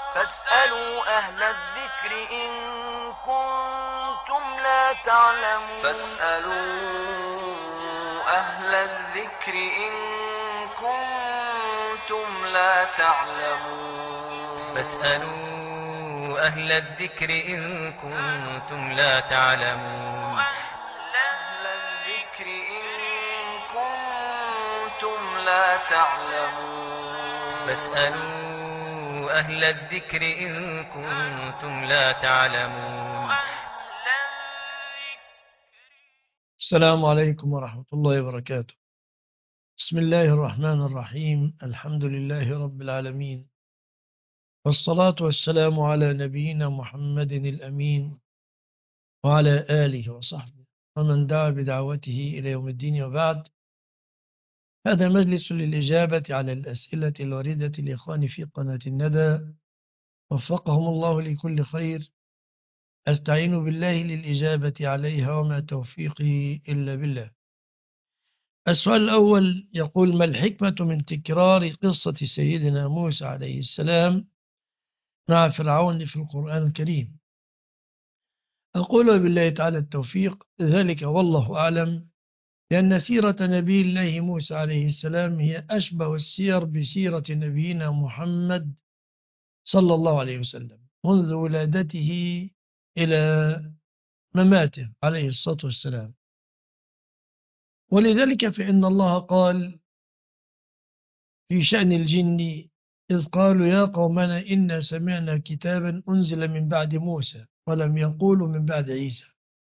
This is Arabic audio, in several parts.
فاسألوا أهل الذكر إن كنتم لا تعلمون. أهل الذكر إن كنتم لا تعلمون. فاسألوا أهل الذكر إن كنتم لا تعلمون. أهل الذكر إن كنتم لا تعلمون. فاسألوا أهل الذكر إن كنتم لا تعلمون. السلام عليكم ورحمة الله وبركاته. بسم الله الرحمن الرحيم. الحمد لله رب العالمين، والصلاة والسلام على نبينا محمد الأمين وعلى آله وصحبه ومن دعا بدعوته إلى يوم الدين، وبعد. هذا مجلس للإجابة على الأسئلة الواردة لإخواني في قناة الندى، وفقهم الله لكل خير. أستعين بالله للإجابة عليها وما توفيقي إلا بالله. السؤال الأول يقول: ما الحكمة من تكرار قصة سيدنا موسى عليه السلام مع فرعون في القرآن الكريم؟ أقول بالله تعالى التوفيق، ذلك والله أعلم، لأن سيرة نبي الله موسى عليه السلام هي أشبه السير بسيرة نبينا محمد صلى الله عليه وسلم منذ ولادته إلى مماته عليه الصلاة والسلام. ولذلك فإن الله قال في شأن الجن: إذ قالوا يا قومنا إنا سمعنا كتابا أنزل من بعد موسى ولم يقولوا من بعد عيسى.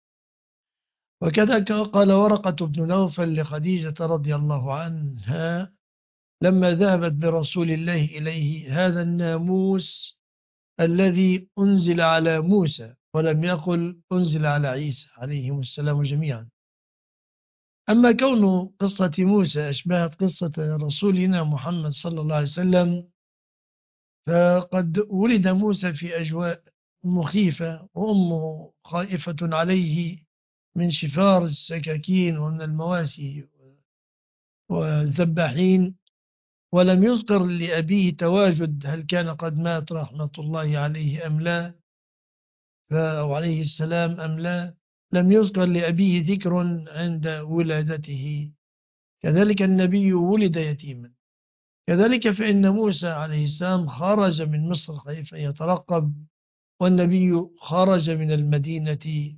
وكذلك قال ورقة بن نوفل لخديجة رضي الله عنها لما ذهبت برسول الله إليه: هذا الناموس الذي أنزل على موسى، ولم يقل أنزل على عيسى عليهم السلام جميعا. أما كون قصة موسى أشبهت قصة رسولنا محمد صلى الله عليه وسلم، فقد ولد موسى في أجواء مخيفة، وأمه خائفة عليه من شفار السكاكين ومن المواسي والذباحين، ولم يذكر لأبيه تواجد هل كان قد مات رحمة الله عليه أم لا، أو عليه السلام أم لا. لم يذكر لأبيه ذكر عند ولادته. كذلك النبي ولد يتيما. كذلك فإن موسى عليه السلام خرج من مصر خائفا يترقب، والنبي خرج من المدينة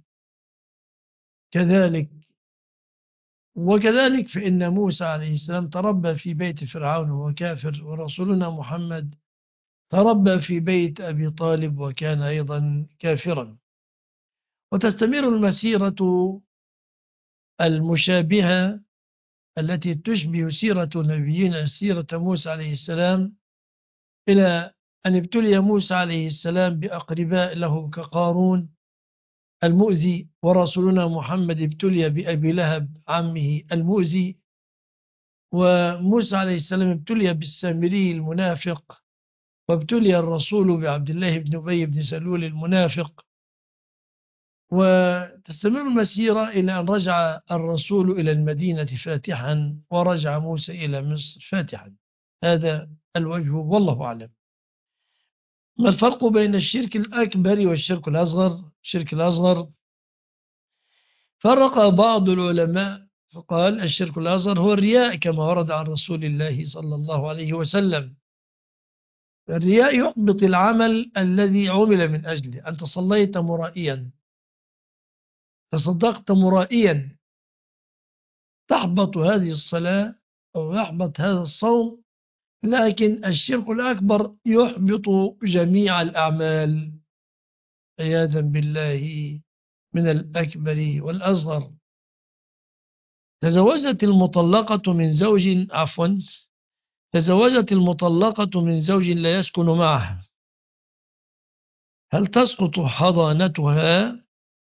كذلك. وكذلك فإن موسى عليه السلام تربى في بيت فرعون وهو كافر، ورسولنا محمد تربى في بيت أبي طالب وكان أيضا كافرا. وتستمر المسيرة المشابهة التي تشبه سيرة نبينا سيرة موسى عليه السلام، إلى أن ابتلي موسى عليه السلام بأقرباء له كقارون المؤذي، ورسولنا محمد ابتلي بأبي لهب عمه المؤذي، وموسى عليه السلام ابتلي بالسامري المنافق، وابتلي الرسول بعبد الله بن أبي بن سلول المنافق. وتستمر المسيرة إلى أن رجع الرسول إلى المدينة فاتحا، ورجع موسى إلى مصر فاتحا. هذا الوجه والله أعلم. ما الفرق بين الشرك الأكبر والشرك الأصغر؟ الشرك الأصغر فرق بعض العلماء فقال: الشرك الأصغر هو الرياء، كما ورد عن رسول الله صلى الله عليه وسلم. الرياء يحبط العمل الذي عمل من أجله. أنت صليت مرائيا، تصدقت مرائيا، تحبط هذه الصلاة أو يحبط هذا الصوم. لكن الشرك الأكبر يحبط جميع الأعمال عياذا بالله من الأكبر والأصغر. تزوجت المطلقة من زوج لا يسكن معها، هل تسقط حضانتها؟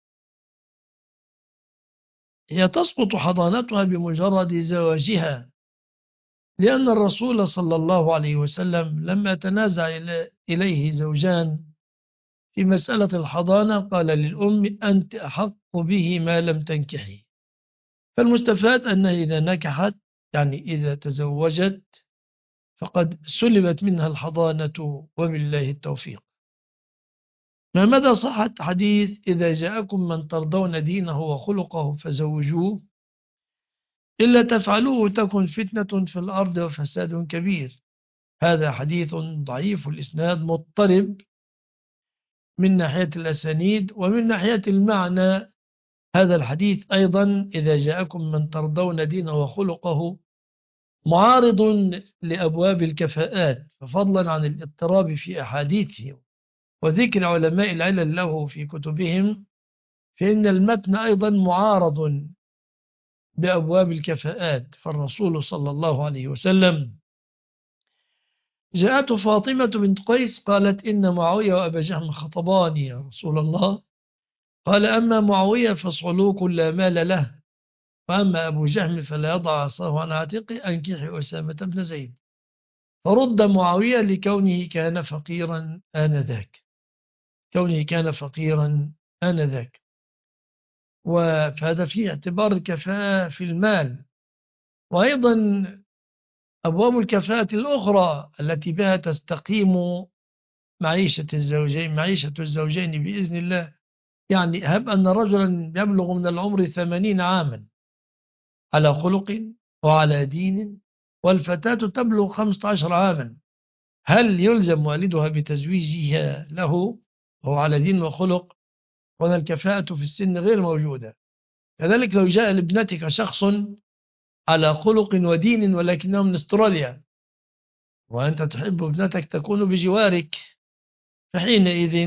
هي تسقط حضانتها بمجرد زواجها، لأن الرسول صلى الله عليه وسلم لما تنازع إليه زوجان في مسألة الحضانة قال للأم: أنت أحق به ما لم تنكحي. فالمستفاد أنها إذا نكحت، يعني إذا تزوجت، فقد سلبت منها الحضانة وبالله التوفيق. ما مدى صحة حديث إذا جاءكم من ترضون دينه وخلقه فزوجوه إلا تفعلوه تكن فتنة في الأرض وفساد كبير؟ هذا حديث ضعيف الإسناد مضطرب من ناحية الأسانيد، ومن ناحية المعنى هذا الحديث أيضا إذا جاءكم من ترضون دينه وخلقه معارض لأبواب الكفاءات، ففضلا عن الاضطراب في أحاديثه وذكر علماء العلل له في كتبهم، فإن المتن أيضا معارض بأبواب الكفاءات. فالرسول صلى الله عليه وسلم جاءته فاطمة بنت قيس قالت إن معاوية وأبا جهم خطباني يا رسول الله. قال أما معاوية فصعلوك لا مال له، وأما أبو جهم فلا يضع عصاه عن عاتقه، أنكح أسامة بن زيد. فرد معاوية لكونه كان فقيرا آنذاك، كونه كان فقيرا آنذاك. وهذا فيه اعتبار الكفاءة في المال. وأيضا أبواب الكفاءة الأخرى التي بها تستقيم معيشة الزوجين بإذن الله. يعني هب أن رجلا يبلغ من العمر 80 عاما على خلق وعلى دين، والفتاة تبلغ 15 عاما، هل يلزم والدها بتزويجها له وهو على دين وخلق؟ وأن الكفاءة في السن غير موجودة. كذلك لو جاء لابنتك شخص على خلق ودين ولكنه من استراليا، وأنت تحب ابنتك تكون بجوارك، فحينئذ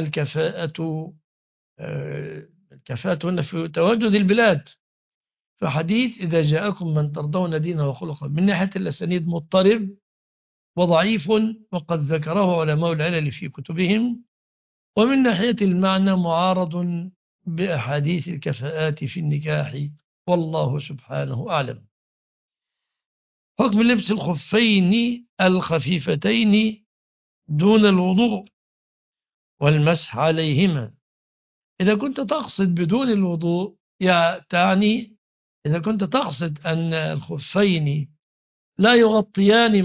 الكفاءة هنا في تواجد البلاد. فحديث إذا جاءكم من ترضون دينه وخلقه من ناحية الأسانيد مضطرب وضعيف، وقد ذكره علماء العلل في كتبهم. ومن ناحية المعنى معارض بأحاديث الكفاءات في النكاح، والله سبحانه أعلم. حكم لبس الخفين الخفيفتين دون الوضوء والمسح عليهما. إذا كنت تقصد بدون الوضوء تعني إذا كنت تقصد أن الخفين لا يغطيان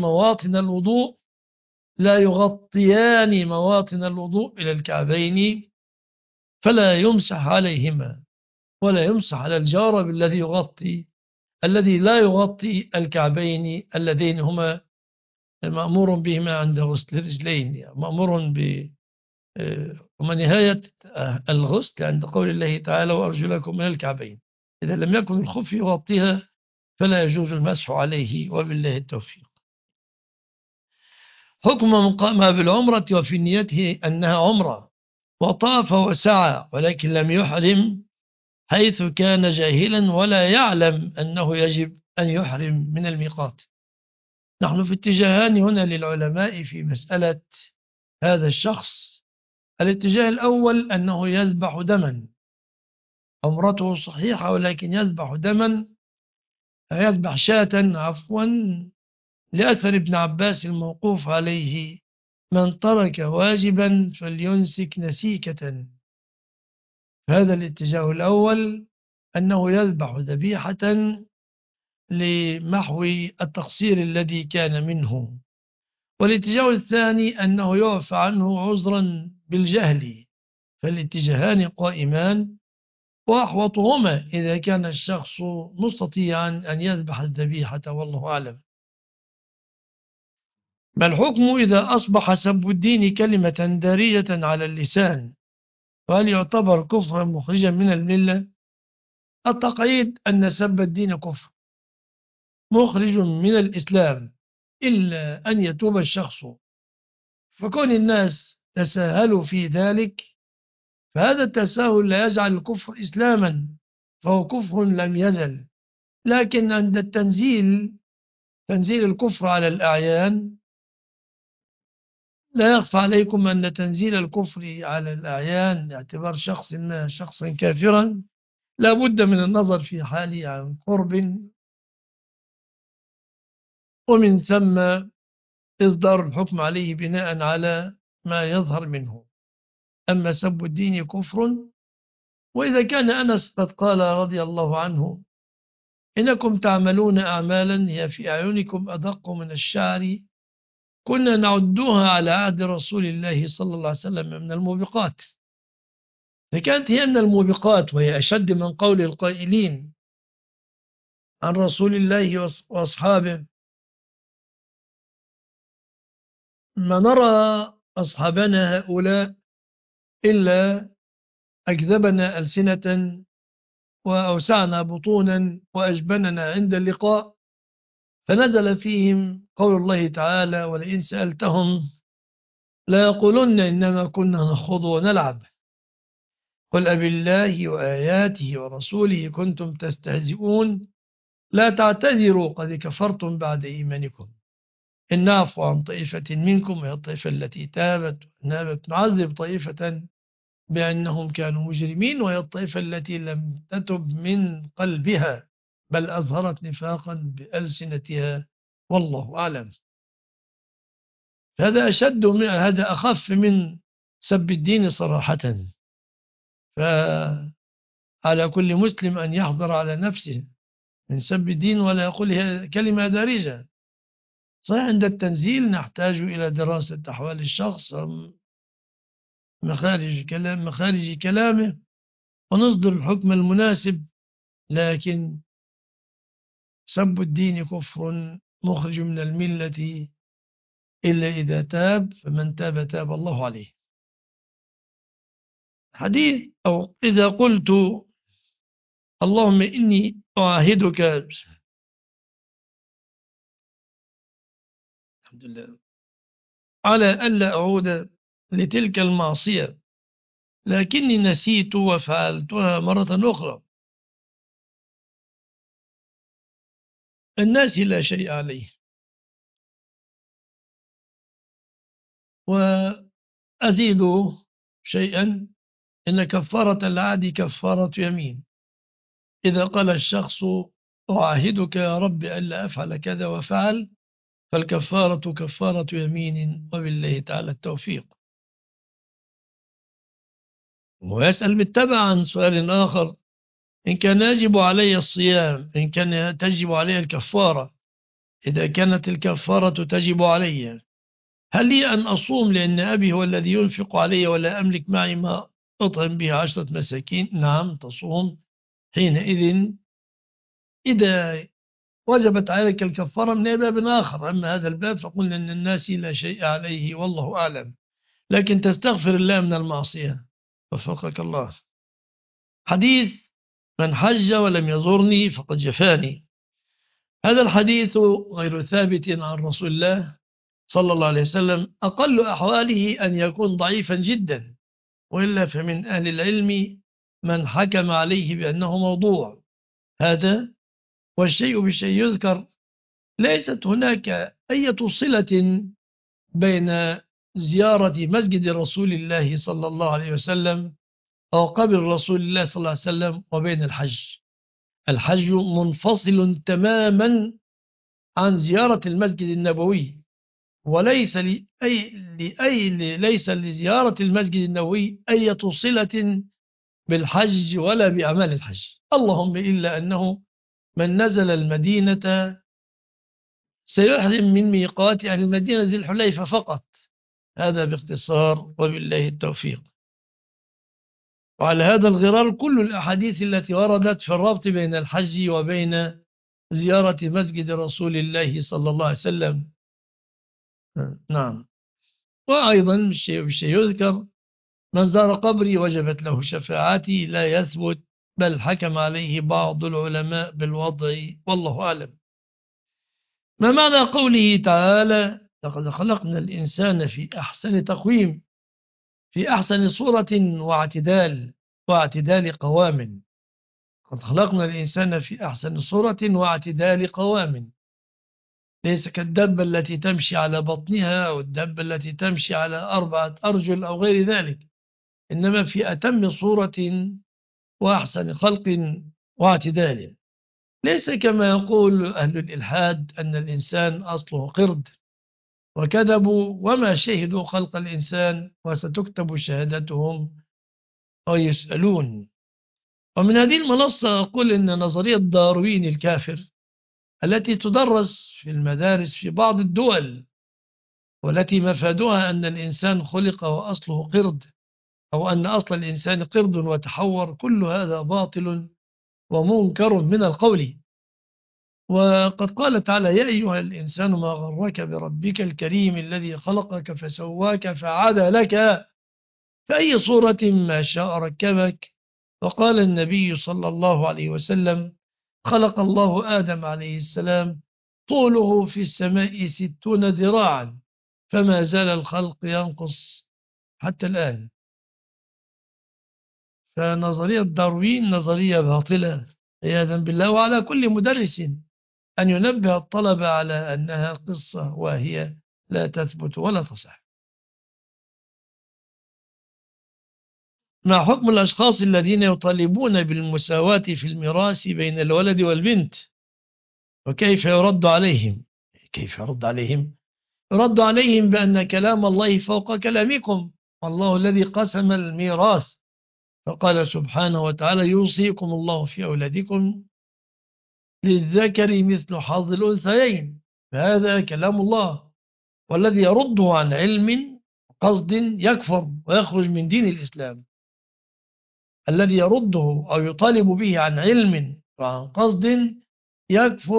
مواطن الوضوء إلى الكعبين، فلا يمسح عليهما، ولا يمسح على الجارب الذي لا يغطي الكعبين اللذين هما مأمور بهما عند غسل الرجلين، مأمور ونهاية الغسل عند قول الله تعالى وأرجلكم من الكعبين. إذا لم يكن الخف يغطيها فلا يجوز المسح عليه، وبالله التوفيق. حكم من قام بالعمرة وفي نيته أنها عمرة وطاف وسعى ولكن لم يحرم، حيث كان جاهلا ولا يعلم أنه يجب أن يحرم من الميقات. نحن في اتجاهان هنا للعلماء في مسألة هذا الشخص. الاتجاه الأول أنه يذبح دما، عمرته صحيحة ولكن يذبح دما، يذبح شاة لأثر ابن عباس الموقوف عليه: من ترك واجبا فلينسك نسيكة. هذا الاتجاه الأول أنه يذبح ذبيحة لمحو التقصير الذي كان منه. والاتجاه الثاني أنه يعفى عنه عذرا بالجهل. فالاتجاهان قائمان، وأحوطهما إذا كان الشخص مستطيعا أن يذبح الذبيحة، والله أعلم. ما الحكم إذا أصبح سب الدين كلمة دارية على اللسان؟ وهل يعتبر كفرا مخرجا من الملة؟ التقعيد أن سب الدين كفر مخرج من الإسلام إلا أن يتوب الشخص. فكون الناس تساهلوا في ذلك، فهذا التساهل لا يجعل الكفر إسلاما، فهو كفر لم يزل. لكن عند تنزيل الكفر على الأعيان، لا يخفى عليكم أن تنزيل الكفر على الأعيان اعتبار شخص ما شخصا كافرا لا بد من النظر في حاله عن قرب، ومن ثم إصدار الحكم عليه بناء على ما يظهر منه. أما سب الدين كفر. وإذا كان أنس قد قال رضي الله عنه: إنكم تعملون أعمالا هي في أعينكم أدق من الشعر كنا نعدها على عهد رسول الله صلى الله عليه وسلم من الموبقات، فكانت هي من الموبقات، وهي أشد من قول القائلين عن رسول الله وأصحابه: ما نرى أصحابنا هؤلاء إلا أكذبنا ألسنة وأوسعنا بطونا وأجبننا عند اللقاء. فنزل فيهم قول الله تعالى: ولئن سألتهم ليقولن إنما كنا نخوض ونلعب قل أبالله وآياته ورسوله كنتم تستهزئون لا تعتذروا قد كفرتم بعد إيمانكم إن نعفو عن طائفة منكم وهي الطائفة التي تابت ونابت نعذب طائفة بأنهم كانوا مجرمين وهي الطائفة التي لم تتب من قلبها بل أظهرت نفاقا بألسنتها والله أعلم. هذا أخف من سب الدين صراحة. فعلى كل مسلم أن يحضر على نفسه من سب الدين ولا يقول كلمة دارجة. صحيح عند التنزيل نحتاج إلى دراسة أحوال الشخص، مخارج كلامه، ونصدر الحكم المناسب، لكن سب الدين كفر مخرج من الملة إلا إذا تاب، فمن تاب تاب الله عليه. حديث أو إذا قلت اللهم إني أعاهدك الحمد لله على ألا أعود لتلك المعصية لكني نسيت وفعلتها مرة أخرى، الناس لا شيء عليه. وأزيد شيئا: إن كفارة العهد كفارة يمين. إذا قال الشخص أعاهدك يا رب ألا أفعل كذا وفعل، فالكفارة كفارة يمين وبالله تعالى التوفيق. ويسأل بالتبع عن سؤال آخر: إن كان يجب علي الصيام، إن كان تجب علي الكفارة، إذا كانت الكفارة تجب علي، هل لي أن أصوم لأن أبي هو الذي ينفق علي ولا أملك معي ما أطعم به 10 مساكين؟ نعم تصوم حينئذ إذا وجبت عليك الكفارة من باب آخر. أما هذا الباب فقلنا أن الناس لا شيء عليه والله أعلم، لكن تستغفر الله من المعصية وفقك الله. حديث من حج ولم يزورني فقد جفاني. هذا الحديث غير ثابت عن رسول الله صلى الله عليه وسلم، أقل أحواله أن يكون ضعيفا جدا، وإلا فمن أهل العلم من حكم عليه بأنه موضوع. هذا والشيء بالشيء يذكر. ليست هناك أي صلة بين زيارة مسجد رسول الله صلى الله عليه وسلم أو قبر رسول الله صلى الله عليه وسلم وبين الحج. الحج منفصل تماما عن زيارة المسجد النبوي، وليس ليس لزيارة المسجد النبوي أي صلة بالحج ولا بأعمال الحج، اللهم إلا أنه من نزل المدينة سيحرم من ميقات أهل المدينة ذي الحليفة فقط. هذا باختصار وبالله التوفيق. وعلى هذا الغرار كل الأحاديث التي وردت في الربط بين الحج وبين زيارة مسجد رسول الله صلى الله عليه وسلم. نعم. وأيضا الشيء يذكر: من زار قبري وجبت له شفاعتي لا يثبت، بل حكم عليه بعض العلماء بالوضع والله أعلم. ما معنى قوله تعالى: لقد خلقنا الإنسان في أحسن تقويم، في أحسن صورة واعتدال قوام. قد خلقنا الإنسان في أحسن صورة واعتدال قوام، ليس كالدبة التي تمشي على بطنها أو الدبة التي تمشي على 4 أرجل أو غير ذلك، إنما في أتم صورة وأحسن خلق واعتدال. ليس كما يقول أهل الإلحاد أن الإنسان أصله قرد وكذبوا وما شهدوا خلق الإنسان وستكتب شهادتهم ويسألون. ومن هذه المنصة أقول أن نظرية داروين الكافر التي تدرس في المدارس في بعض الدول والتي مفادها أن الإنسان خلق وأصله قرد، أو أن أصل الإنسان قرد وتحور، كل هذا باطل ومنكر من القول. وقد قال تعالى: يا أيها الإنسان ما غرك بربك الكريم الذي خلقك فسواك فعدلك في أي صورة ما شاء ركبك. وقال النبي صلى الله عليه وسلم: خلق الله آدم عليه السلام طوله في السماء 60 ذراعا فما زال الخلق ينقص حتى الآن. فنظرية داروين نظرية باطلة عياذا بالله. وعلى كل مدرس أن ينبه الطلبة على أنها قصة وهي لا تثبت ولا تصح. ما حكم الأشخاص الذين يطالبون بالمساواة في الميراث بين الولد والبنت، وكيف يرد عليهم؟ كيف يرد عليهم؟ يرد عليهم بأن كلام الله فوق كلامكم، والله الذي قسم الميراث، فقال سبحانه وتعالى: يوصيكم الله في أولادكم للذكر مثل حظ الأنثيين. فهذا كلام الله، والذي يرده عن علم قصد يكفر ويخرج من دين الإسلام. الذي يرده أو يطالب به عن علم وعن قصد يكفر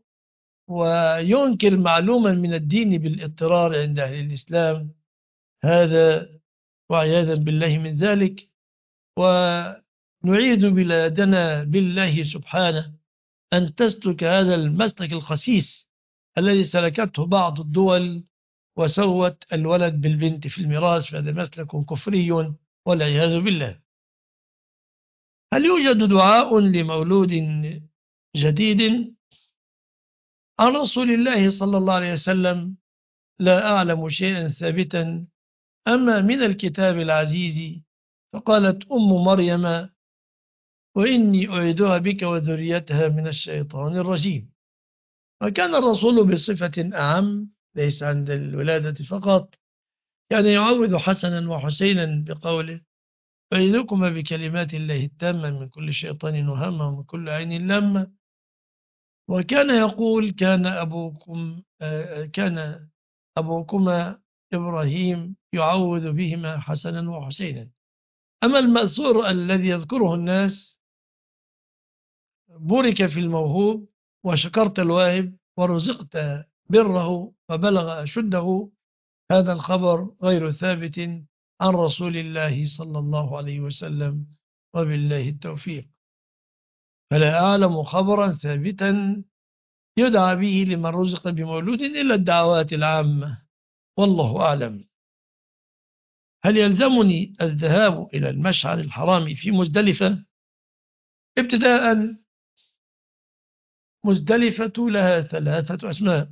وينكر معلوما من الدين بالاضطرار عند أهل الإسلام، هذا وعياذا بالله من ذلك. ونعيد بلادنا بالله سبحانه أن تسلك هذا المسلك الخسيس الذي سلكته بعض الدول وسوت الولد بالبنت في الميراث، فهذا مسلك كفري والعياذ بالله. هل يوجد دعاء لمولود جديد؟ عن رسول الله صلى الله عليه وسلم لا أعلم شيئا ثابتا أما من الكتاب العزيز. فقالت أم مريم: وإني أعيدها بك وذريتها من الشيطان الرجيم. وكان الرسول بصفة أعم ليس عند الولادة فقط، كان يعوذ حسنا وحسينا بقوله: أعيذكما بكلمات الله التامة من كل شيطان وهمة ومن كل عين لامة. وكان يقول: كان أبوكما إبراهيم يعوذ بهما حسنا وحسينا. أما المأثور الذي يذكره الناس: بورك في الموهوب وشكرت الواهب ورزقت بره وبلغ أشده، هذا الخبر غير ثابت عن رسول الله صلى الله عليه وسلم، وبالله التوفيق. فلا أعلم خبرا ثابتا يدعى به لمن رزق بمولود إلا الدعوات العامة، والله أعلم. هل يلزمني الذهاب إلى المشعر الحرام في مزدلفة؟ ابتداء، مزدلفة لها 3 أسماء: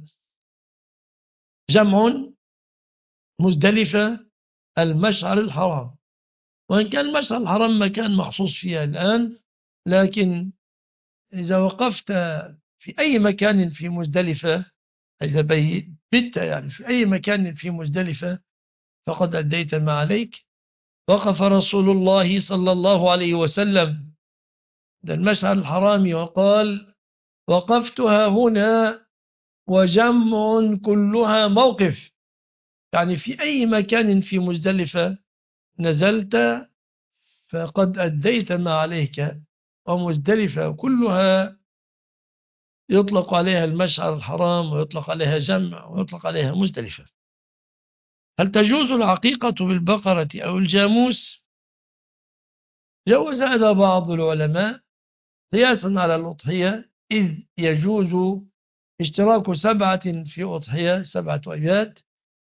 جمع مزدلفة، المشعر الحرام. وإن كان المشعر الحرام مكان مخصوص فيها الآن، لكن إذا وقفت في أي مكان في مزدلفة، إذا بت يعني في أي مكان في مزدلفة فقد أديت ما عليك. وقف رسول الله صلى الله عليه وسلم عند المشعر الحرام وقال: وقفتها هنا وجمع كلها موقف. يعني في أي مكان في مزدلفة نزلت فقد أديت ما عليك. ومزدلفة كلها يطلق عليها المشعر الحرام، ويطلق عليها جمع، ويطلق عليها مزدلفة. هل تجوز العقيقة بالبقرة أو الجاموس؟ جوز هذا بعض العلماء قياسا على الأضحية، إذ يجوز اشتراك 7 في أضحية 7 أبيات،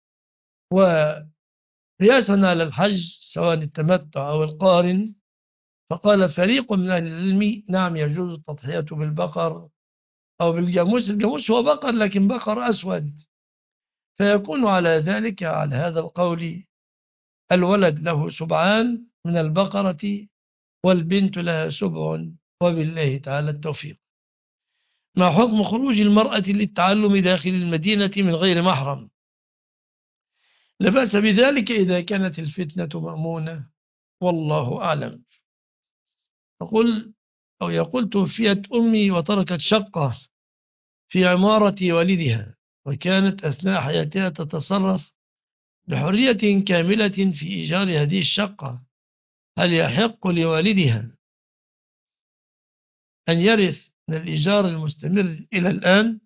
وقياسا على الحج سواء التمتع أو القارن. فقال فريق من أهل العلم: نعم، يجوز التضحية بالبقر أو بالجاموس. الجاموس هو بقر لكن بقر أسود، فيكون على ذلك على هذا القول الولد له 7 من البقرة والبنت لها 7، وبالله تعالى التوفيق. ما حكم خروج المرأة للتعلم داخل المدينة من غير محرم؟ لا بأس بذلك إذا كانت الفتنة مأمونة، والله أعلم. يقول: توفيت أمي وتركت شقة في عمارة والدها، وكانت أثناء حياتها تتصرف بحرية كاملة في إيجار هذه الشقة، هل يحق لوالدها أن يرث من الإيجار المستمر إلى الآن؟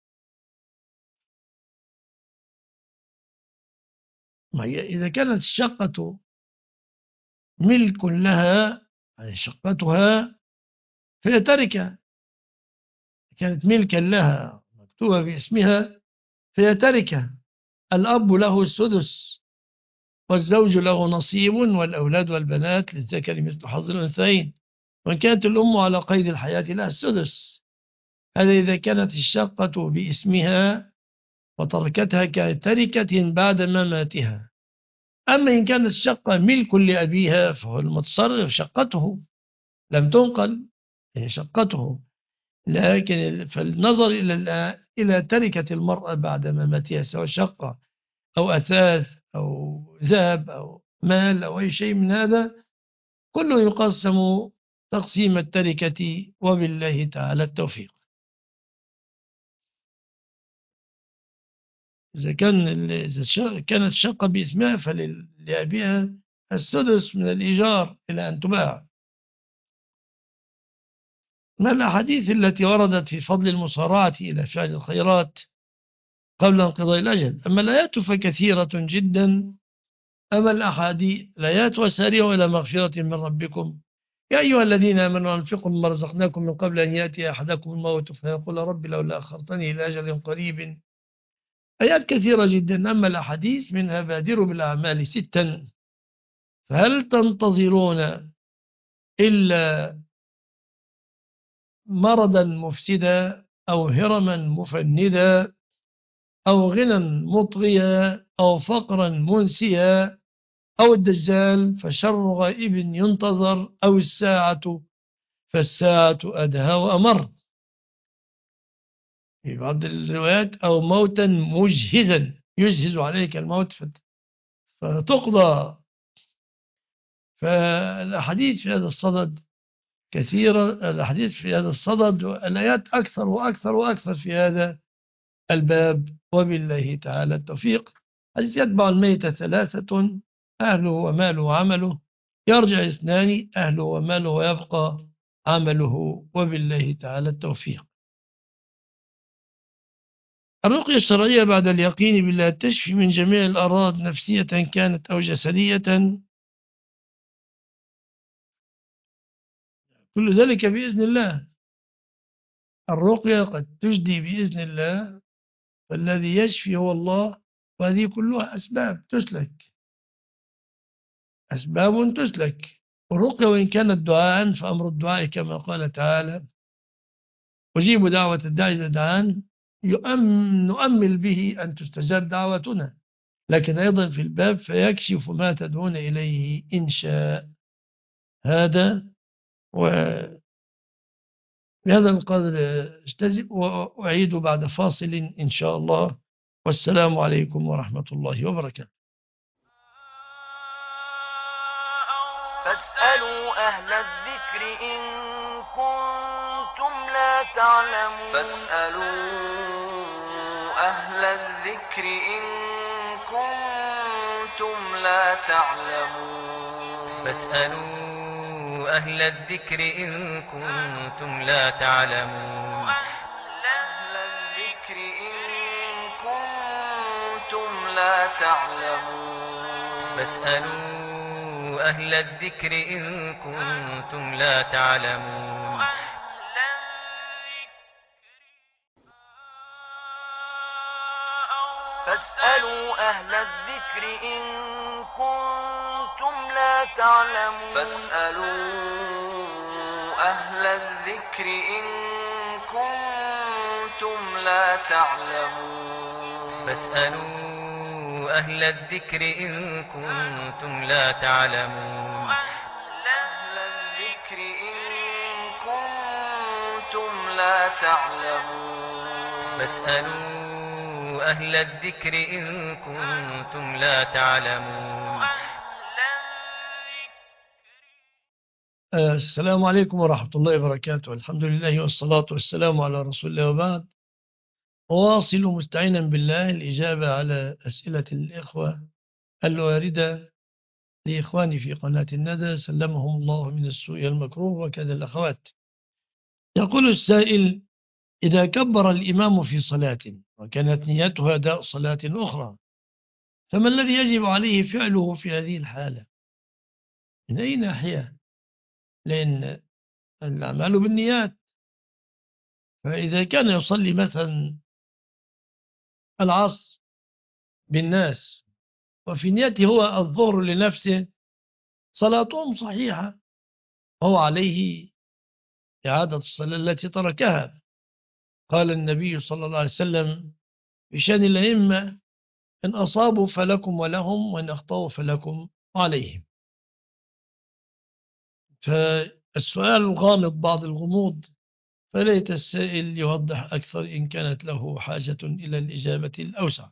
ما هي إذا كانت الشقة ملك لها، يعني شقتها، فهي تركة. كانت ملكا لها مكتوبة باسمها فهي تركة. الأب له السدس، والزوج له نصيب، والأولاد والبنات للذكر مثل حظ الأنثيين، وإن كانت الأم على قيد الحياة لها السدس. هذا إذا كانت الشقة باسمها وتركتها كتركة بعد مماتها. أما إن كانت الشقة ملك لأبيها فهو المتصرف، شقته لم تنقل، هي شقته. لكن فالنظر إلى تركة المرأة بعد مماتها، سواء شقة أو أثاث أو ذهب أو مال أو أي شيء من هذا، كله يقسم تقسيم التركة، وبالله تعالى التوفيق. إذا كانت الشقة باسمها فلأبيها السدس من الإيجار إلى أن تباع. ما الأحاديث التي وردت في فضل المصارعة إلى فعل الخيرات قبل انقضاء الأجل؟ أما الآيات فكثيرة جدا. أما الأحاديث الآيات: وسارعوا إلى مغفرة من ربكم يا أيها الذين آمنوا أنفقوا مما رزقناكم من قبل أن يأتي أحدكم الموت فيقول رب لولا أخرتني إلى أجل قريب. آيات كثيرة جدا. أما الأحاديث منها: بادروا بالأعمال ستا، فهل تنتظرون إلا مرضا مفسدا، أو هرما مفندا، أو غنى مطغيا، أو فقرا منسيا، أو الدجال فشر غائب ينتظر، أو الساعة فالساعة أدهى وأمر. في بعض الروايات: أو موتا مجهزا، يجهز عليك الموت فتقضى. فالأحاديث في هذا الصدد كثيرة، الأحاديث في هذا الصدد، والآيات أكثر وأكثر وأكثر في هذا الباب، وبالله تعالى التوفيق. حديث: يتبع الميت ثلاثة: أهله وماله وعمله، يرجع اثنان: أهله وماله ويبقى عمله، وبالله تعالى التوفيق. الرقية الشرعية بعد اليقين بالله تشفي من جميع الأمراض نفسية كانت أو جسدية، كل ذلك بإذن الله. الرقية قد تجدي بإذن الله، فالذي يشفي هو الله، وهذه كلها أسباب تسلك، أسباب تسلك. والرقية وإن كانت دعاء فأمر الدعاء كما قال تعالى: أجيب دعوة الداعي إذا دعان، نؤمل به أن تستجاب دعوتنا. لكن أيضا في الباب: فيكشف ما تدعون إليه إن شاء. هذا، وبهذا القدر استزئ، وأعيد بعد فاصل إن شاء الله. والسلام عليكم ورحمة الله وبركاته. فاسألوا أهل الذكر إن كنتم لا تعلمون. أهل الذكر إن كنتم لا تعلمون. فاسألوا أهل الذكر إن كنتم لا تعلمون. أهل الذكر إن كنتم لا تعلمون. فاسألوا أهل الذكر إن كنتم لا تعلمون. فاسألوا أهل الذكر إن كنتم لا تعلمون. أهل الذكر إن كنتم لا تعلمون. فاسألوا أهل الذكر إن كنتم لا تعلمون. أهل الذكر إن كنتم لا تعلمون. فاسألوا أهل الذكر إن كنتم لا تعلمون. السلام عليكم ورحمة الله وبركاته. الحمد لله والصلاة والسلام على رسول الله، وبعد. أواصل مستعينا بالله الإجابة على أسئلة الإخوة الواردة لإخواني في قناة الندى سلمهم الله من السوء المكروه وكذا الأخوات. يقول السائل: إذا كبر الإمام في صلاة وكانت نيته أداء صلاة أخرى، فما الذي يجب عليه فعله في هذه الحالة؟ من أي ناحية؟ لأن الأعمال بالنيات، فإذا كان يصلي مثلا العصر بالناس وفي نيته هو الظهر لنفسه، صلاتهم صحيحة، وهو عليه إعادة الصلاة التي تركها. قال النبي صلى الله عليه وسلم بشأن الأئمة: إن أصابوا فلكم ولهم، وإن أخطأوا فلكم عليهم. فالسؤال الغامض بعض الغموض، فليت السائل يوضح أكثر إن كانت له حاجة إلى الإجابة الأوسع.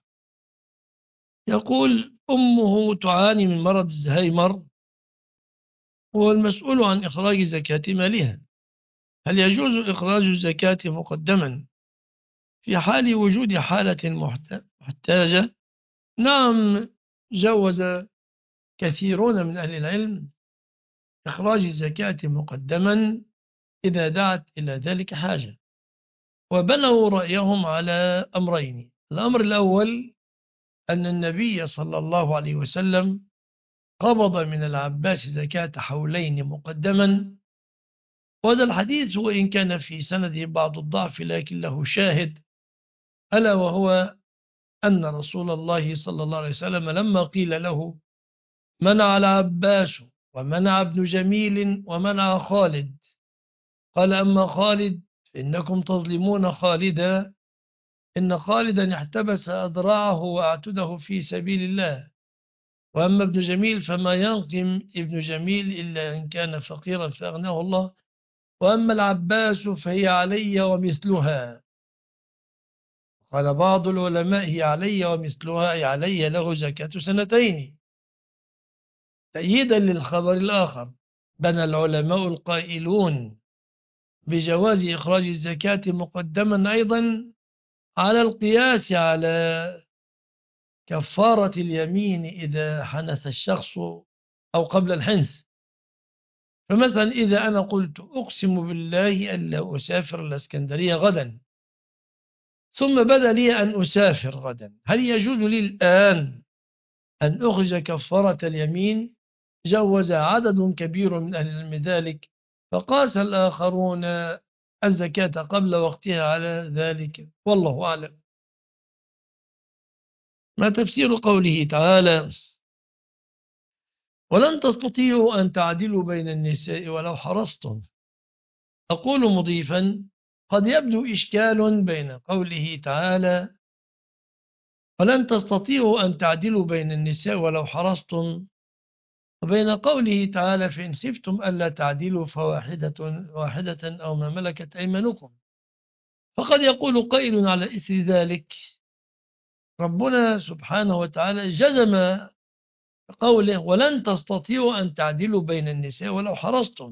يقول: أمه تعاني من مرض الزهايمر، هو المسؤول عن إخراج زكاة مالها، هل يجوز إخراج الزكاة مقدما في حال وجود حالة محتاجة؟ نعم، جوز كثيرون من أهل العلم إخراج الزكاة مقدما إذا دعت إلى ذلك حاجة، وبنوا رأيهم على أمرين. الأمر الأول أن النبي صلى الله عليه وسلم قبض من العباس زكاة حولين مقدما، وهذا الحديث وإن كان في سنده بعض الضعف لكن له شاهد، ألا وهو أن رسول الله صلى الله عليه وسلم لما قيل له: منع العباس ومنع ابن جميل ومنع خالد، قال: أما خالد فإنكم تظلمون خالدا، إن خالدا احتبس أذرعه وأعتده في سبيل الله، وأما ابن جميل فما ينقم ابن جميل إلا إن كان فقيرا فأغناه الله، وأما العباس فهي علي ومثلها. قال بعض العلماء: هي علي ومثلها، أي علي له زكاة سنتين، تأييدا للخبر الآخر. بنى العلماء القائلون بجواز إخراج الزكاة مقدما أيضا على القياس على كفارة اليمين إذا حنث الشخص أو قبل الحنث. فمثلا إذا أنا قلت: أقسم بالله ألا أسافر الإسكندرية غدا، ثم بدا لي أن أسافر غدا، هل يجوز لي الآن أن أخرج كفارة اليمين؟ جوز عدد كبير من أهل العلم ذلك، فقاس الآخرون الزكاة قبل وقتها على ذلك، والله أعلم. ما تفسير قوله تعالى: ولن تستطيعوا أن تعدلوا بين النساء ولو حرصتم؟ أقول مضيفا: قد يبدو إشكال بين قوله تعالى ولن تستطيعوا أن تعدلوا بين النساء ولو حرصتم، وبين قوله تعالى فإن خفتم ألا تعدلوا فواحدة أو ما ملكت أيمانكم. فقد يقول قائل على إثر ذلك: ربنا سبحانه وتعالى جزم قوله ولن تستطيعوا أن تعدلوا بين النساء ولو حرصتم،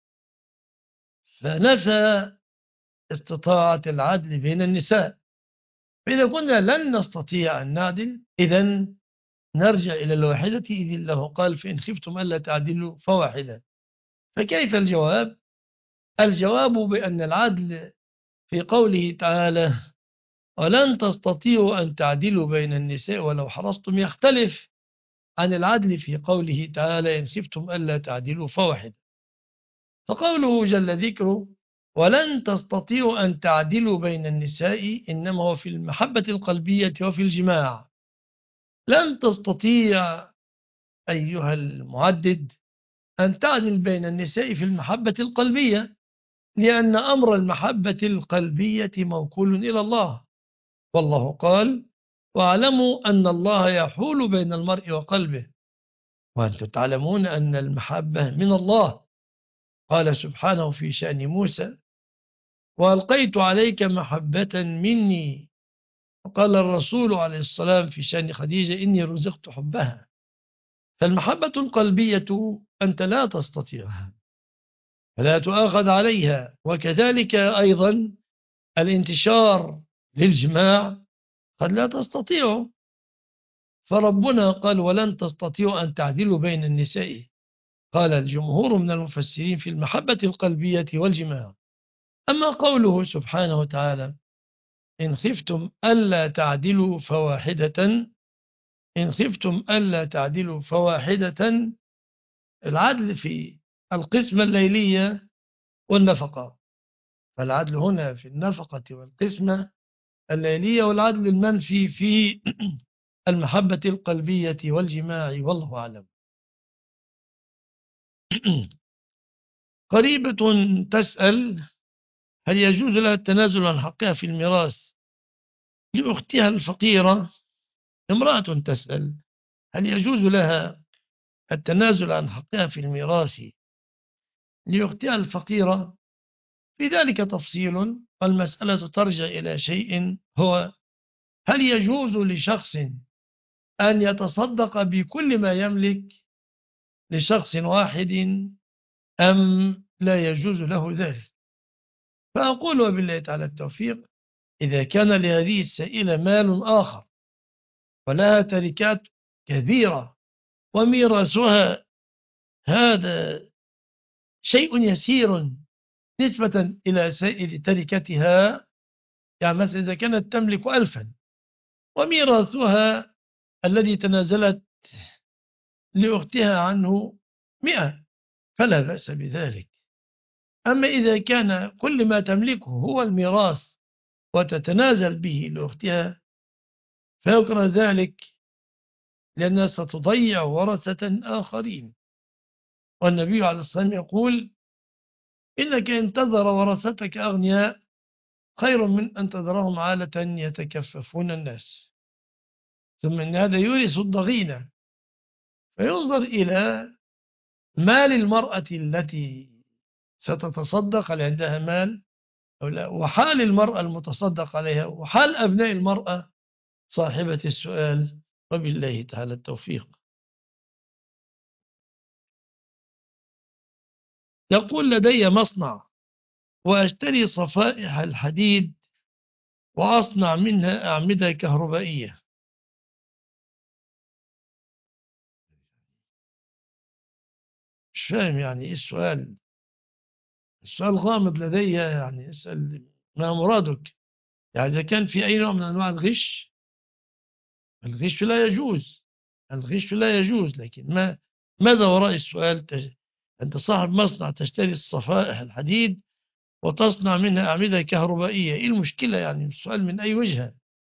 فنفى استطاعة العدل بين النساء. فإذا كنا لن نستطيع أن نعدل، إذن نرجع إلى الواحدة، إذ الله قال فإن خفتم ألا تعدلوا فواحدة. فكيف الجواب؟ الجواب بأن العدل في قوله تعالى ولن تستطيعوا أن تعدلوا بين النساء ولو حرصتم يختلف عن العدل في قوله تعالى إن خفتم ألا تعدلوا فواحدة. فقوله جل ذكره ولن تستطيعوا أن تعدلوا بين النساء إنما هو في المحبة القلبية وفي الجماع. لن تستطيع أيها المعدد أن تعدل بين النساء في المحبة القلبية، لأن أمر المحبة القلبية موكول إلى الله، والله قال واعلموا أن الله يحول بين المرء وقلبه، وأنتم تعلمون أن المحبة من الله. قال سبحانه في شأن موسى وألقيت عليك محبة مني، وقال الرسول عليه السلام في شأن خديجة إني رزقت حبها. فالمحبة القلبية أنت لا تستطيعها فلا تؤاخذ عليها، وكذلك أيضا الانتشار للجماع قد لا تستطيعه، فربنا قال ولن تستطيعوا أن تعدلوا بين النساء. قال الجمهور من المفسرين في المحبة القلبية والجماع. أما قوله سبحانه وتعالى إن خفتم ألا تعدلوا فواحدة، إن خفتم ألا تعدلوا فواحدة، العدل في القسمة الليلية والنفقة، فالعدل هنا في النفقة والقسمة الليلية، والعدل المنفي في المحبة القلبية والجماع، والله أعلم. قريبة تسأل هل يجوز لها التنازل عن حقها في الميراث لأختها الفقيرة؟ امرأة تسأل هل يجوز لها التنازل عن حقها في الميراث لأختها الفقيرة؟ في ذلك تفصيل، والمسألة ترجع إلى شيء هو هل يجوز لشخص أن يتصدق بكل ما يملك لشخص واحد أم لا يجوز له ذلك؟ فأقول وبالله تعالى التوفيق إذا كان لهذه السائلة مال آخر ولها تركات كثيرة وميراثها هذا شيء يسير نسبة إلى سائر تركتها، يعني مثلا إذا كانت تملك 1000 وميراثها الذي تنازلت لأختها عنه 100 فلا بأس بذلك. أما إذا كان كل ما تملكه هو الميراث وتتنازل به لأختها فيكره ذلك، لأنها ستضيع ورثة آخرين. والنبي عليه الصلاة والسلام يقول إنك إن تذر ورثتك أغنياء خير من أن تذرهم عالة يتكففون الناس. ثم إن هذا يورث الضغينة، فينظر إلى مال المرأة التي ستتصدق هل عندها مال أو لا، وحال المرأة المتصدق عليها، وحال أبناء المرأة صاحبة السؤال، وبالله تعالى التوفيق. يقول لدي مصنع وأشتري صفائح الحديد وأصنع منها أعمدة كهربائية، مش فاهم يعني إيه السؤال. السؤال غامض لدي، يعني اسأل ما مرادك. يعني إذا كان في أي نوع من أنواع الغش، الغش لا يجوز، الغش لا يجوز، لكن ماذا وراء السؤال؟ أنت صاحب مصنع تشتري الصفائح الحديد وتصنع منها أعمدة كهربائية، إيه المشكلة يعني؟ السؤال من أي وجهة؟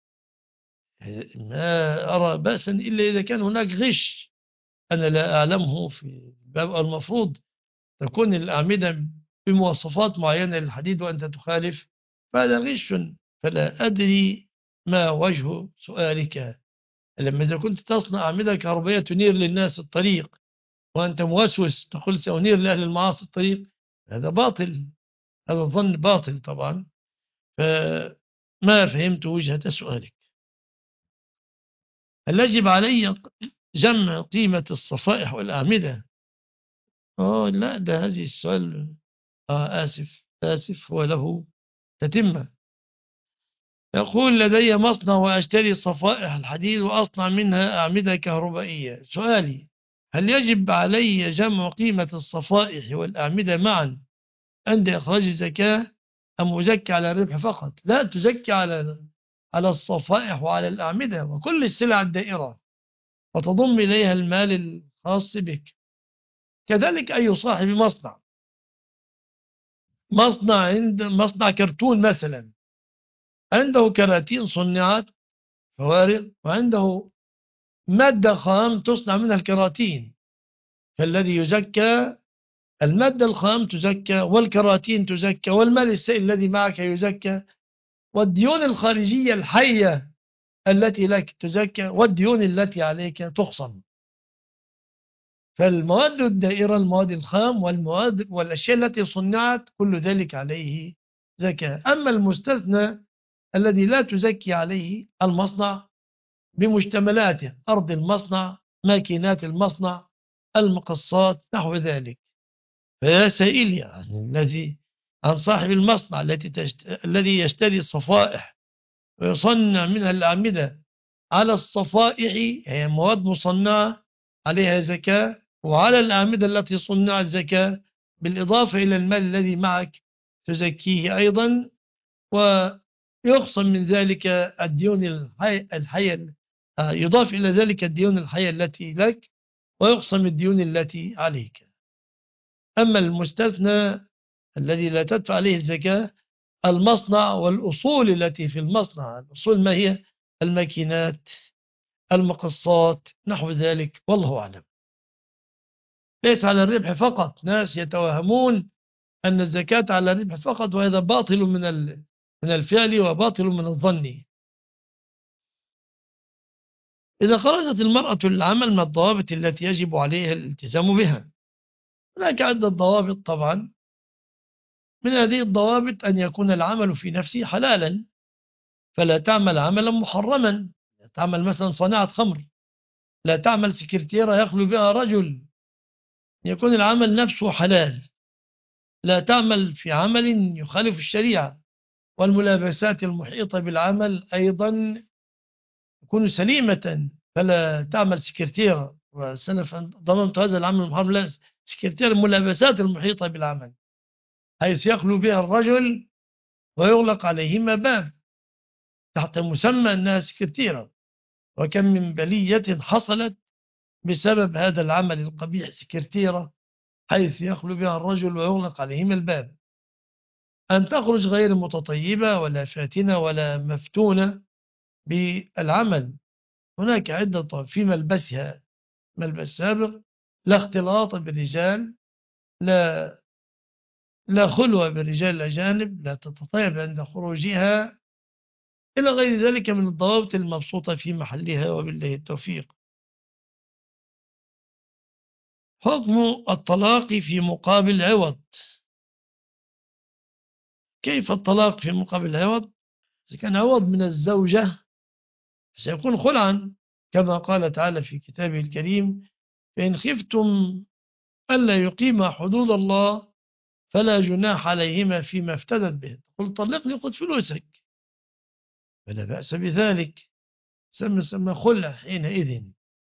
ما أرى بأسا إلا إذا كان هناك غش أنا لا أعلمه في باب. المفروض تكون الأعمدة بمواصفات معينة للحديد وأنت تخالف، فهذا غش. فلا أدري ما وجه سؤالك. لما إذا كنت تصنع أعمدة كهربائية تنير للناس الطريق وأنت موسوس تقول سأنير لأهل المعاصي الطريق، هذا باطل، هذا الظن باطل طبعا. فما فهمت وجهة سؤالك. هل يجب علي جمع قيمة الصفائح والأعمدة؟ لا، ده هذه السؤال آسف وله تتمة. يقول لدي مصنع وأشتري صفائح الحديد وأصنع منها أعمدة كهربائية. سؤالي هل يجب علي جمع قيمة الصفائح والأعمدة معا عند إخراج الزكاة أم أزكي على الربح فقط؟ لا، تزكي على الصفائح وعلى الأعمدة وكل السلع الدائرة، وتضم إليها المال الخاص بك. كذلك أي صاحب مصنع كرتون مثلا، عنده كراتين صنعت فوارغ وعنده مادة خام تصنع منها الكراتين، فالذي يزكى المادة الخام تزكى، والكراتين تزكى، والمال السائل الذي معك يزكى، والديون الخارجية الحية التي لك تزكى، والديون التي عليك تخصم. فالمواد الدائرة، المواد الخام والمواد والأشياء التي صنعت، كل ذلك عليه زكاة. أما المستثنى الذي لا تزكي عليه المصنع بمشتملاته، أرض المصنع، ماكينات المصنع، المقصات، نحو ذلك. فيا سائل يعني الذي عن صاحب المصنع الذي يشتري الصفائح ويصنع منها الأعمدة على الصفائح هي مواد مصنعة عليها زكاة، وعلى الأعمدة التي صنعت زكاة، بالإضافة إلى المال الذي معك تزكيه أيضا. ويخصم من ذلك الديون الحية، يضاف إلى ذلك الديون الحية التي لك، ويخصم الديون التي عليك. أما المستثنى الذي لا تدفع عليه الزكاة المصنع والأصول التي في المصنع. الأصول ما هي؟ الماكينات، المقصات، نحو ذلك، والله أعلم. ليس على الربح فقط، ناس يتوهمون أن الزكاة على الربح فقط، وهذا باطل من الفعل وباطل من الظن. إذا خرجت المرأة للعمل، من الضوابط التي يجب عليها الالتزام بها. هناك عدة ضوابط طبعا. من هذه الضوابط أن يكون العمل في نفسه حلالا، فلا تعمل عملا محرما. تعمل مثلا صناعة خمر، لا تعمل سكرتيرة يخلو بها رجل، يكون العمل نفسه حلال. لا تعمل في عمل يخالف الشريعة. والملابسات المحيطة بالعمل أيضا تكون سليمة، فلا تعمل سكرتيرة. وسلفا ضمنت هذا العمل المحرم، لا سكرتيرة، الملابسات المحيطة بالعمل حيث يخلو بها الرجل ويغلق عليهما باب تحت مسمى أنها سكرتيرة. وكم من بلية حصلت بسبب هذا العمل القبيح، سكرتيرة حيث يخلو بها الرجل ويغلق عليهما الباب. أن تخرج غير متطيبة ولا فاتنة ولا مفتونة بالعمل. هناك عدة في ملبسها، ملبس سابق، لا اختلاط بالرجال، لا خلوة بالرجال الأجانب، لا تتطيب عند خروجها، إلى غير ذلك من الضوابط المبسوطة في محلها، وبالله التوفيق. حكم الطلاق في مقابل عوض. كيف الطلاق في مقابل عوض؟ إذا كان عوض من الزوجة سيكون خلعا، كما قال تعالى في كتابه الكريم: فإن خفتم ألا يقيم حدود الله فلا جناح عليهما فيما افتدت به. قل طلقني خذ فلوسك، فلا بأس بذلك، سمى خلع حينئذ.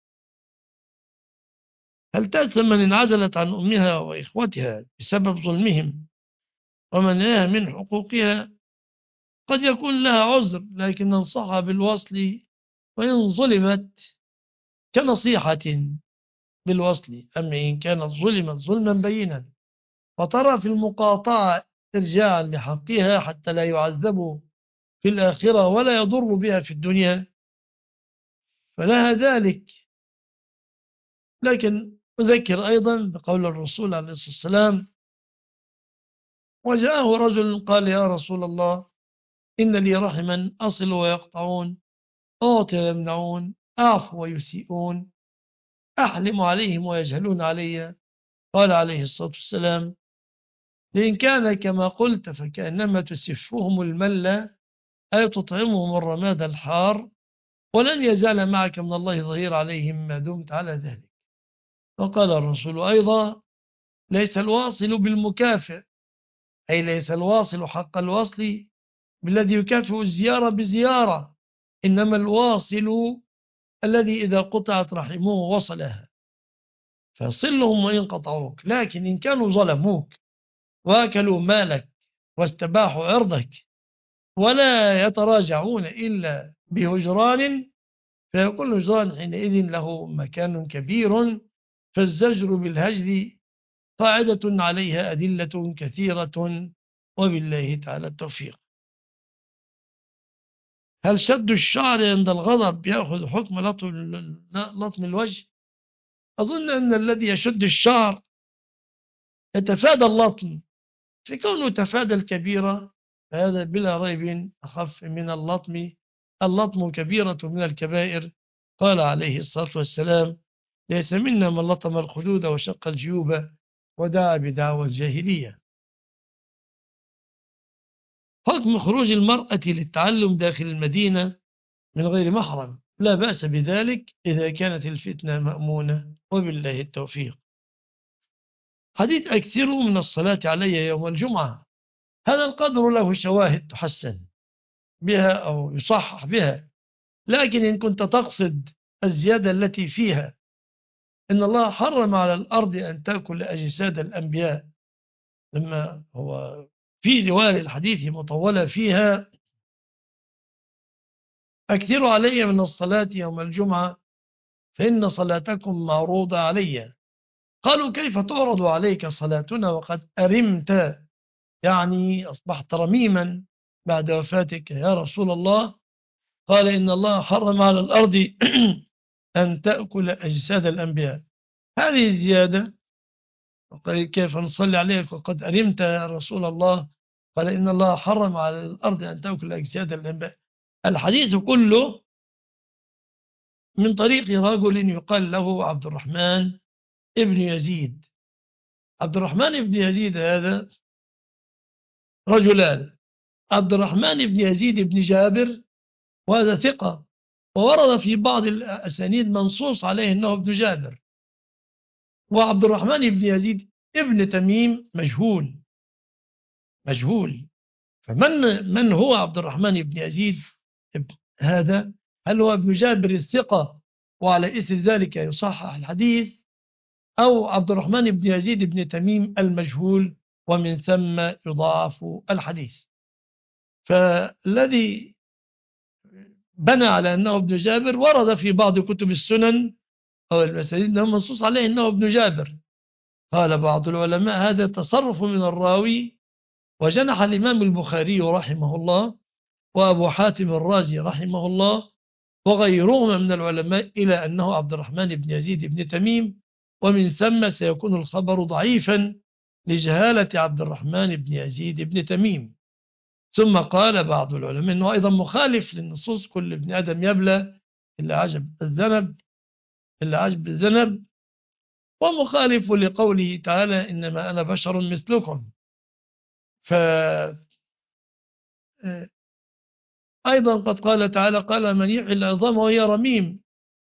هل تأثم من انعزلت عن أمها وإخوتها بسبب ظلمهم ومنعها من حقوقها؟ قد يكون لها عذر، لكن ننصحها بالوصل وإن ظلمت كنصيحة بالوصل. أما إن كانت ظلمت ظلما بينا وترى في المقاطعة إرجاعا لحقها حتى لا يعذبوا في الآخرة ولا يضر بها في الدنيا، فلها ذلك. لكن أذكر أيضا بقول الرسول عليه الصلاة والسلام: وجاءه رجل قال: يا رسول الله، إن لي رحما أصل ويقطعون، أعطي ويمنعون، أعفو ويسيئون، أحلم عليهم ويجهلون علي. قال عليه الصلاة والسلام: لإن كان كما قلت فكأنما تسفهم المل أي تطعمهم الرماد الحار، ولن يزال معك من الله ظهير عليهم ما دمت على ذلك. وقال الرسول أيضا: ليس الواصل بالمكافئ، أي ليس الواصل حق الوصل بالذي يكافئ الزيارة بزيارة، إنما الواصل الذي إذا قطعت رحمه وصلها، فصلهم وإن قطعوك. لكن إن كانوا ظلموك وأكلوا مالك واستباحوا عرضك ولا يتراجعون إلا بهجران، فيكون الهجران حينئذ له مكان كبير. فالزجر بالهجر قاعدة عليها أدلة كثيرة، وبالله تعالى التوفيق. هل شد الشعر عند الغضب يأخذ حكم لطم الوجه؟ أظن أن الذي يشد الشعر يتفادى اللطم، في كونه تفادى الكبيرة فهذا بلا ريب أخف من اللطم. اللطم كبيرة من الكبائر. قال عليه الصلاة والسلام: ليس منا من لطم الخدود وشق الجيوب ودعا بدعوى الجاهلية. حكم خروج المرأة للتعلم داخل المدينة من غير محرم. لا بأس بذلك إذا كانت الفتنة مأمونة، وبالله التوفيق. حديث أكثروا من الصلاة علي يوم الجمعة، هذا القدر له شواهد تحسن بها أو يصحح بها. لكن إن كنت تقصد الزيادة التي فيها إن الله حرم على الأرض أن تأكل أجساد الأنبياء، لما هو في رواية الحديث مطولة فيها: أكثروا علي من الصلاة يوم الجمعة فإن صلاتكم معروضة علي. قالوا: كيف تعرض عليك صلاتنا وقد أرمت، يعني أصبحت رميما بعد وفاتك يا رسول الله؟ قال: إن الله حرم على الأرض أن تأكل أجساد الأنبياء. هذه الزيادة: قال: كيف نصلي عليك وقد أرمت يا رسول الله؟ قال: إن الله حرم على الأرض أن تأكل أجساد الأنبياء. الحديث كله من طريق رجل يقال له عبد الرحمن ابن يزيد. عبد الرحمن بن يزيد هذا رجلان: عبد الرحمن بن يزيد بن جابر، وهذا ثقة، وورد في بعض الأسانيد منصوص عليه أنه ابن جابر. وعبد الرحمن بن يزيد ابن تميم مجهول. من هو عبد الرحمن بن يزيد هذا؟ هل هو ابن جابر الثقة وعلى إثر ذلك يصحح الحديث، أو عبد الرحمن بن يزيد بن تميم المجهول ومن ثم يضاعف الحديث؟ فالذي بنى على أنه ابن جابر ورد في بعض كتب السنن أو المسانيد أنه منصوص عليه أنه ابن جابر. قال بعض العلماء: هذا تصرف من الراوي. وجنح الإمام البخاري رحمه الله وأبو حاتم الرازي رحمه الله وغيرهما من العلماء إلى أنه عبد الرحمن بن يزيد بن تميم، ومن ثم سيكون الخبر ضعيفا لجهالة عبد الرحمن بن يزيد بن تميم. ثم قال بعض العلماء أنه أيضا مخالف للنصوص: كل ابن آدم يبلى إلا عجب الذنب، ومخالف لقوله تعالى: إنما أنا بشر مثلكم. أيضا قد قال تعالى: قال من يحيي العظام وهي رميم.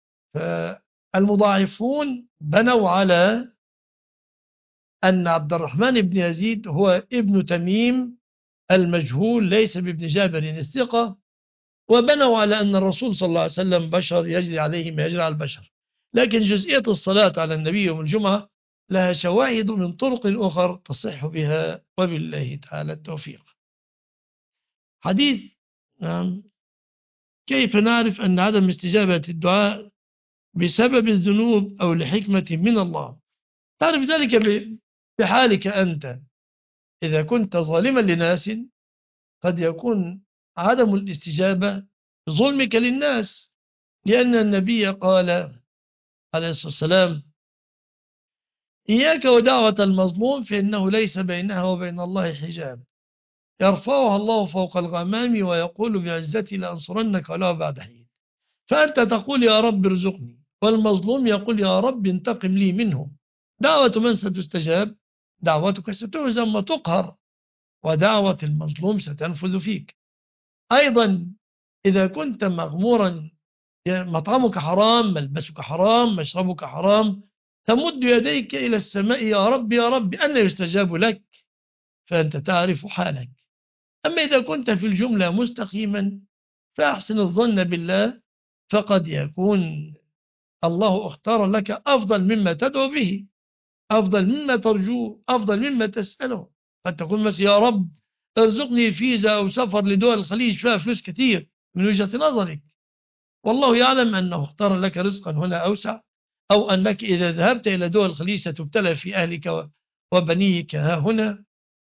فالمضاعفون بنوا على أن عبد الرحمن بن يزيد هو ابن تميم المجهول ليس بابن جابر الثقة، وبنوا على أن الرسول صلى الله عليه وسلم بشر يجري عليه ما يجري على البشر. لكن جزئية الصلاة على النبي يوم الجمعة لها شواهد من طرق أخر تصح بها، وبالله تعالى التوفيق. حديث: نعم. كيف نعرف أن عدم استجابة الدعاء بسبب الذنوب أو لحكمة من الله؟ تعرف ذلك بحالك أنت. إذا كنت ظالما لناس قد يكون عدم الاستجابة ظلمك للناس، لأن النبي قال عليه الصلاة والسلام: إياك ودعوة المظلوم فإنه ليس بينها وبين الله حجاب يرفعها الله فوق الغمام ويقول بعزتي لأنصرنك ولو بعد حين. فأنت تقول: يا رب ارزقني، والمظلوم يقول: يا رب انتقم لي منه. دعوة من ستستجاب؟ دعوتك ستهزم وتقهر، ودعوة المظلوم ستنفذ فيك. أيضا إذا كنت مغمورا، مطعمك حرام، ملبسك حرام، مشربك حرام، تمد يديك إلى السماء: يا رب يا رب، أن يستجاب لك، فأنت تعرف حالك. أما إذا كنت في الجملة مستقيما فأحسن الظن بالله، فقد يكون الله اختار لك أفضل مما تدعو به، أفضل مما ترجوه، أفضل مما تسأله. قد تقول مثلا: يا رب ارزقني فيزا أو سفر لدول الخليج فيها فلوس كتير، من وجهة نظرك، والله يعلم أنه اختار لك رزقا هنا أوسع، أو أنك إذا ذهبت إلى دول الخليج ستبتلى في أهلك وبنيك ها هنا.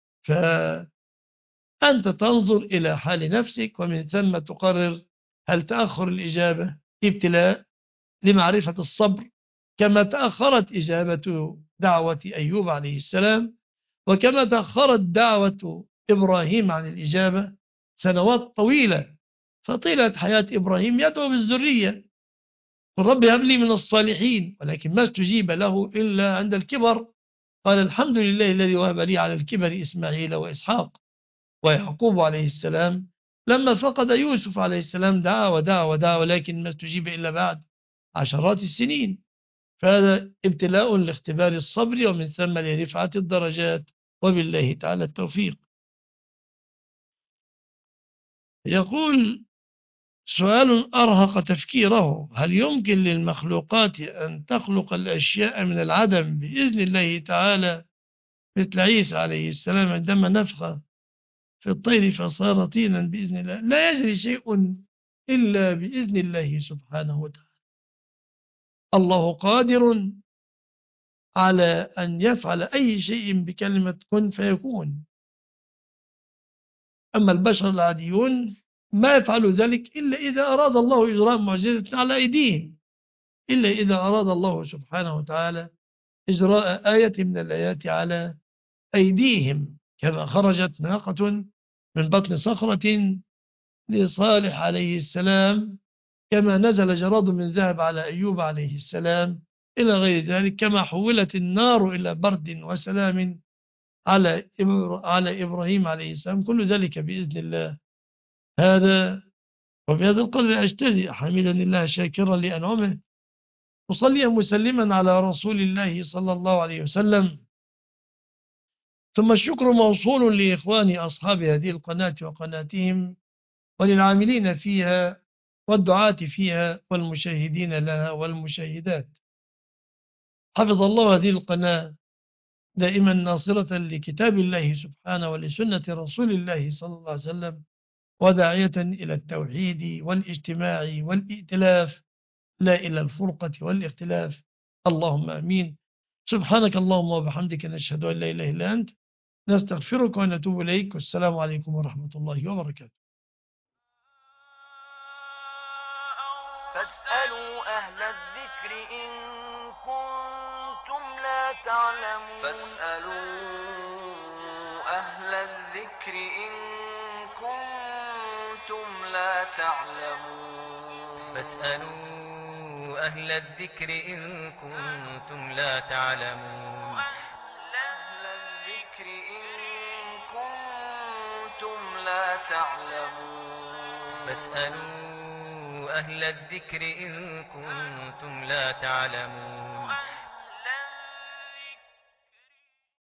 فأنت تنظر إلى حال نفسك، ومن ثم تقرر هل تأخر الإجابة ابتلاء لمعرفة الصبر، كما تأخرت إجابة دعوة أيوب عليه السلام، وكما تأخرت دعوة إبراهيم عن الإجابة سنوات طويلة. فطيلة حياة إبراهيم يدعو بالذرية: رب هب لي من الصالحين، ولكن ما استجيب له إلا عند الكبر. قال: الحمد لله الذي وهب لي على الكبر إسماعيل وإسحاق. ويعقوب عليه السلام لما فقد يوسف عليه السلام دعا ودعا ودعا، ولكن ما استجيب إلا بعد عشرات السنين. فهذا ابتلاء لاختبار الصبر، ومن ثم لرفعة الدرجات، وبالله تعالى التوفيق. يقول سؤال أرهق تفكيره: هل يمكن للمخلوقات أن تخلق الأشياء من العدم بإذن الله تعالى، مثل عيسى عليه السلام عندما نفخ في الطير فصار طينا بإذن الله؟ لا يجري شيء إلا بإذن الله سبحانه وتعالى. الله قادر على أن يفعل أي شيء بكلمة كن فيكون. أما البشر العاديون ما يفعلوا ذلك إلا إذا أراد الله إجراء معجزة على أيديهم، إلا إذا أراد الله سبحانه وتعالى إجراء آية من الآيات على أيديهم، كما خرجت ناقة من بطن صخرة لصالح عليه السلام، كما نزل جراد من ذهب على أيوب عليه السلام، إلى غير ذلك، كما حولت النار إلى برد وسلام على إبراهيم عليه السلام. كل ذلك بإذن الله. هذا وبهذا القدر أجتزئ حميدا لله شاكرا لأنعمه، مصليا مسلما على رسول الله صلى الله عليه وسلم. ثم الشكر موصول لإخواني أصحاب هذه القناة وقناتهم، وللعاملين فيها والدعاة فيها والمشاهدين لها والمشاهدات. حفظ الله هذه القناة دائما ناصرة لكتاب الله سبحانه ولسنة رسول الله صلى الله عليه وسلم، وداعية إلى التوحيد والاجتماع والائتلاف، لا إلى الفرقة والاختلاف. اللهم أمين. سبحانك اللهم وبحمدك، نشهد أن لا إله إلا أنت، نستغفرك ونتوب إليك، والسلام عليكم ورحمة الله وبركاته. فاسألوا أهل الذكر إن كنتم لا تعلمون. فاسألوا أهل الذكر إن كنتم لا تعلمون. فاسألوا أهل الذكر إن كنتم لا تعلمون. أهل الذكر إن كنتم لا تعلمون. فاسألوا أهل الذكر إن كنتم لا تعلمون.